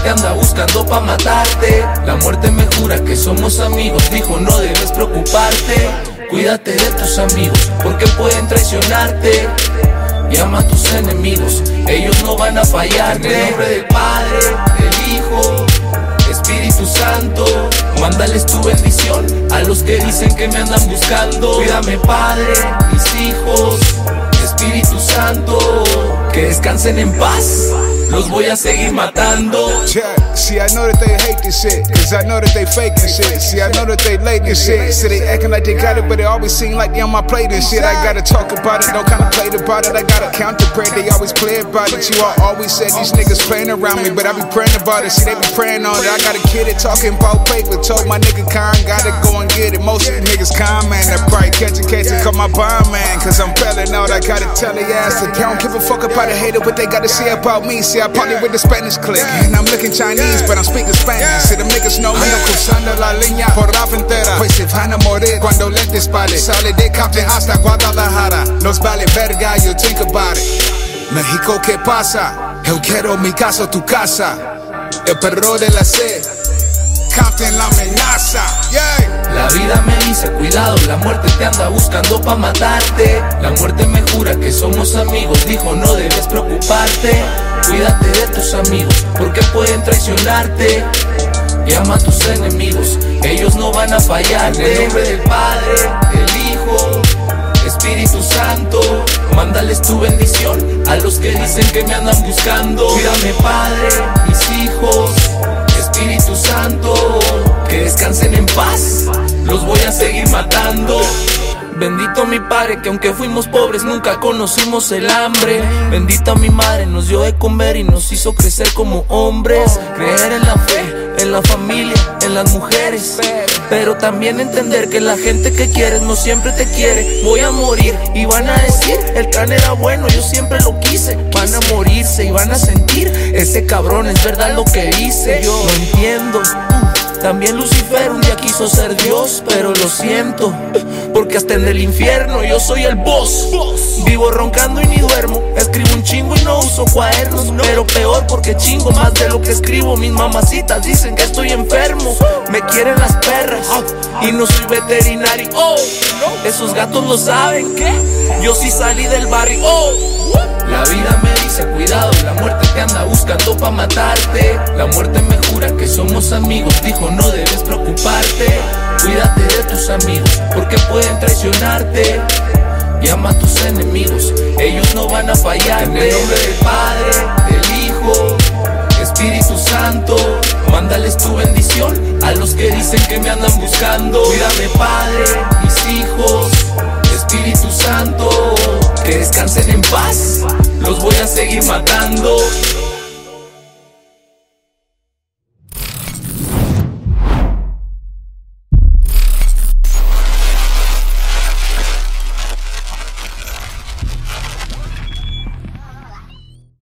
te anda buscando pa' matarte. La muerte me jura que somos amigos, dijo no debes preocuparte. Cuídate de tus amigos, porque pueden traicionarte. Llama a tus enemigos, ellos no van a fallarte. En el nombre del Padre, del Hijo, Espíritu Santo, mándales tu bendición a los que dicen que me andan buscando. Cuídame, Padre, mis hijos, Espíritu Santo, que descansen en paz, los voy a seguir matando. Yeah, see, I know that they hate this shit, cause I know that they faking shit. See, I know that they late this shit. See, they acting like they got it, but it always seem like they on my plate and shit. I gotta talk about it, don't contemplate about it. I gotta contemplate, they always play about it. You all always said these niggas playing around me, but I be praying about it. See, they be praying on it. I got a kid that talking about paper. Told my nigga Khan, gotta go and get it. Most of these niggas con, man, that probably catch a case and call my bond, man. Cause I'm pelling out, I gotta tell they ass that they don't give a fuck about a hater, what they gotta say about me. See, I party with the Spanish clique, and I'm looking Chinese, but I'm speaking Spanish. See, them niggas know me. Ando cruzando la línea por la frontera, pues se van a morir cuando les dispare. Sale de Compton hasta Guadalajara, nos vale verga, you think about it. México, ¿qué pasa? Yo quiero mi casa, tu casa. El perro de la sed, Compton la amenaza, yeah. La vida me dice cuidado, la muerte te anda buscando pa' matarte. La muerte me jura que somos amigos, dijo no debes preocuparte. Cuídate de tus amigos, porque pueden traicionarte. Llama a tus enemigos, ellos no van a fallarte. En el nombre del Padre, del Hijo, Espíritu Santo, mándales tu bendición a los que dicen que me andan buscando. Cuídame, Padre, mis hijos, Espíritu Santo, que descansen en paz, los voy a seguir matando. Bendito mi padre, que aunque fuimos pobres nunca conocimos el hambre. Bendita mi madre, nos dio de comer y nos hizo crecer como hombres. Creer en la fe, en la familia, en las mujeres, pero también entender que la gente que quieres no siempre te quiere. Voy a morir y van a decir, el can era bueno, yo siempre lo quise. Van a morirse y van a sentir, ese cabrón es verdad lo que dice. Yo lo entiendo. También Lucifer un día quiso ser Dios, pero lo siento, porque hasta en el infierno yo soy el boss. Vivo roncando y ni duermo, escribo un chingo y no uso cuadernos, pero peor porque chingo más de lo que escribo. Mis mamacitas dicen que estoy enfermo, me quieren las perras y no soy veterinario. Esos gatos lo saben, ¿qué? Yo sí salí del barrio. La vida me dice cuidado, la muerte te anda buscando pa' matarte. La muerte me jura que somos amigos, dijo no debes preocuparte. Cuídate de tus amigos, porque pueden traicionarte. Llama a tus enemigos, ellos no van a fallarte. En el nombre del Padre, del Hijo, Espíritu Santo, mándales tu bendición a los que dicen que me andan buscando. Cuídame, Padre, mis hijos, Espíritu Santo, que descansen en paz, los voy a seguir matando.